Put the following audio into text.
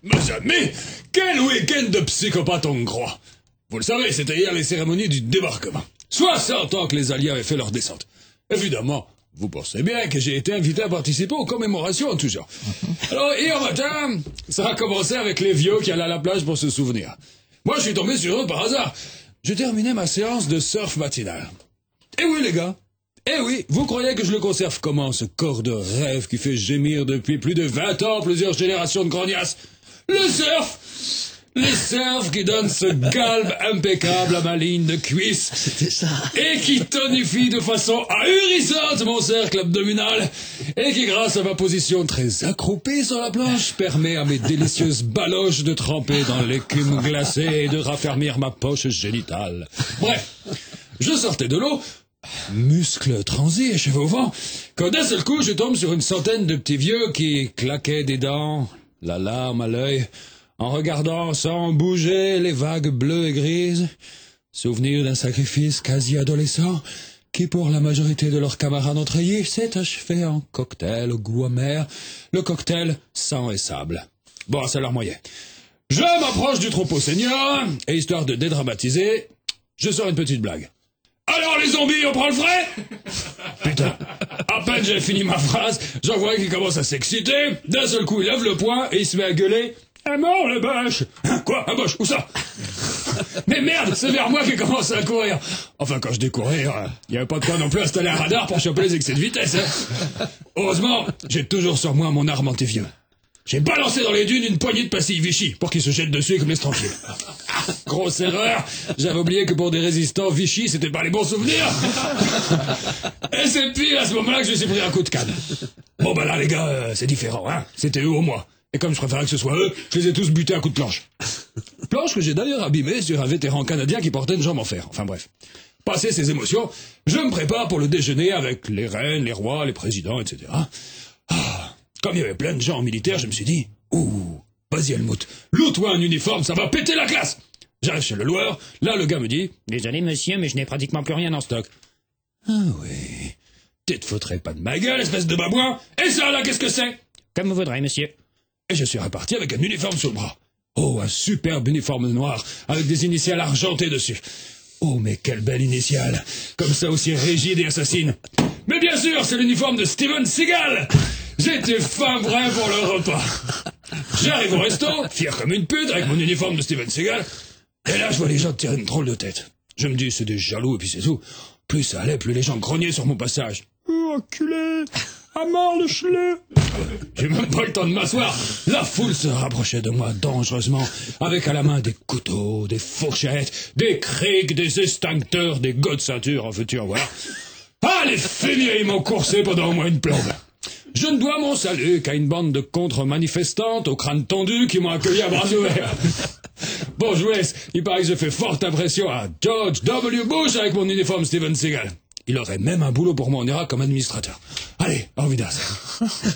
Mes amis, quel week-end de psychopathe hongrois! Vous le savez, c'était hier les cérémonies du débarquement. 60 ans que les Alliés avaient fait leur descente. Évidemment, vous pensez bien que j'ai été invité à participer aux commémorations en tout genre. Alors, hier matin, ça a commencé avec les vieux qui allaient à la plage pour se souvenir. Moi, je suis tombé sur eux par hasard. Je terminais ma séance de surf matinal. Eh oui, les gars. Eh oui, vous croyez que je le conserve comment, ce corps de rêve qui fait gémir depuis plus de 20 ans plusieurs générations de grognasses? Le surf! Le surf qui donne ce galbe impeccable à ma ligne de cuisse. C'était ça. Et qui tonifie de façon ahurissante mon cercle abdominal. Et qui, grâce à ma position très accroupie sur la planche, permet à mes délicieuses baloches de tremper dans l'écume glacée et de raffermir ma poche génitale. Bref, je sortais de l'eau, muscles transis et cheveux au vent, quand d'un seul coup je tombe sur une centaine de petits vieux qui claquaient des dents, la larme à l'œil, en regardant sans bouger les vagues bleues et grises, souvenir d'un sacrifice quasi adolescent qui, pour la majorité de leurs camarades entrayés, s'est achevé en cocktail au goût amer, le cocktail sang et sable. Bon, c'est leur moyen. Je m'approche du troupeau senior, et histoire de dédramatiser, je sors une petite blague. Alors les zombies, on prend le frais? Putain, à peine j'ai fini ma phrase, j'en vois qu'il commence à s'exciter, d'un seul coup il lève le poing et il se met à gueuler. « À mort, le boche !»« Quoi, un boche? Où ça ?» Mais merde, c'est vers moi qu'il commence à courir. Enfin, quand je dis courir, il n'y avait pas de quoi non plus installer un radar pour choper les excès de vitesse. Hein. Heureusement, j'ai toujours sur moi mon arme anti-vieux. J'ai balancé dans les dunes une poignée de pastilles Vichy pour qu'ils se jettent dessus et que me laissent tranquille. Grosse erreur, j'avais oublié que pour des résistants, Vichy, c'était pas les bons souvenirs. Et c'est pire à ce moment-là que je me suis pris un coup de canne. Bon bah là les gars, c'est différent, hein. C'était eux ou moi. Et comme je préférais que ce soit eux, je les ai tous butés à coups de planche. Planche que j'ai d'ailleurs abîmée sur un vétéran canadien qui portait une jambe en fer. Enfin bref. Passé ces émotions, je me prépare pour le déjeuner avec les reines, les rois, les présidents, etc. Comme il y avait plein de gens en militaire, je me suis dit, ouh, vas-y Helmut, loue-toi un uniforme, ça va péter la classe. J'arrive chez le loueur, là le gars me dit, désolé monsieur, mais je n'ai pratiquement plus rien en stock. Ah oui, tu te foutrais pas de ma gueule, espèce de babouin. Et ça là, qu'est-ce que c'est? Comme vous voudrez, monsieur. Et je suis reparti avec un uniforme sous le bras. Oh, un superbe uniforme noir, avec des initiales argentées dessus. Oh, mais quelle belle initiale. Comme ça aussi rigide et assassine. Mais bien sûr, c'est l'uniforme de Steven Seagal. J'étais fin prêt pour le repas. J'arrive au resto, fier comme une pute, avec mon uniforme de Steven Seagal. Et là, je vois les gens tirer une drôle de tête. Je me dis, c'est des jaloux, et puis c'est tout. Plus ça allait, plus les gens grognaient sur mon passage. Oh, enculé! À mort le cheleu! J'ai même pas le temps de m'asseoir. La foule se rapprochait de moi dangereusement, avec à la main des couteaux, des fourchettes, des crics, des extincteurs, des godes de ceinture, en veux-tu en voir. Ah, les fumiers, ils m'ont coursé pendant au moins une plombe. Je ne dois mon salut qu'à une bande de contre-manifestantes au crâne tondu qui m'ont accueilli à bras ouverts. Bon, je vous laisse. Il paraît que je fais forte impression à George W. Bush avec mon uniforme Steven Seagal. Il aurait même un boulot pour moi en Irak comme administrateur. Allez, au revoir.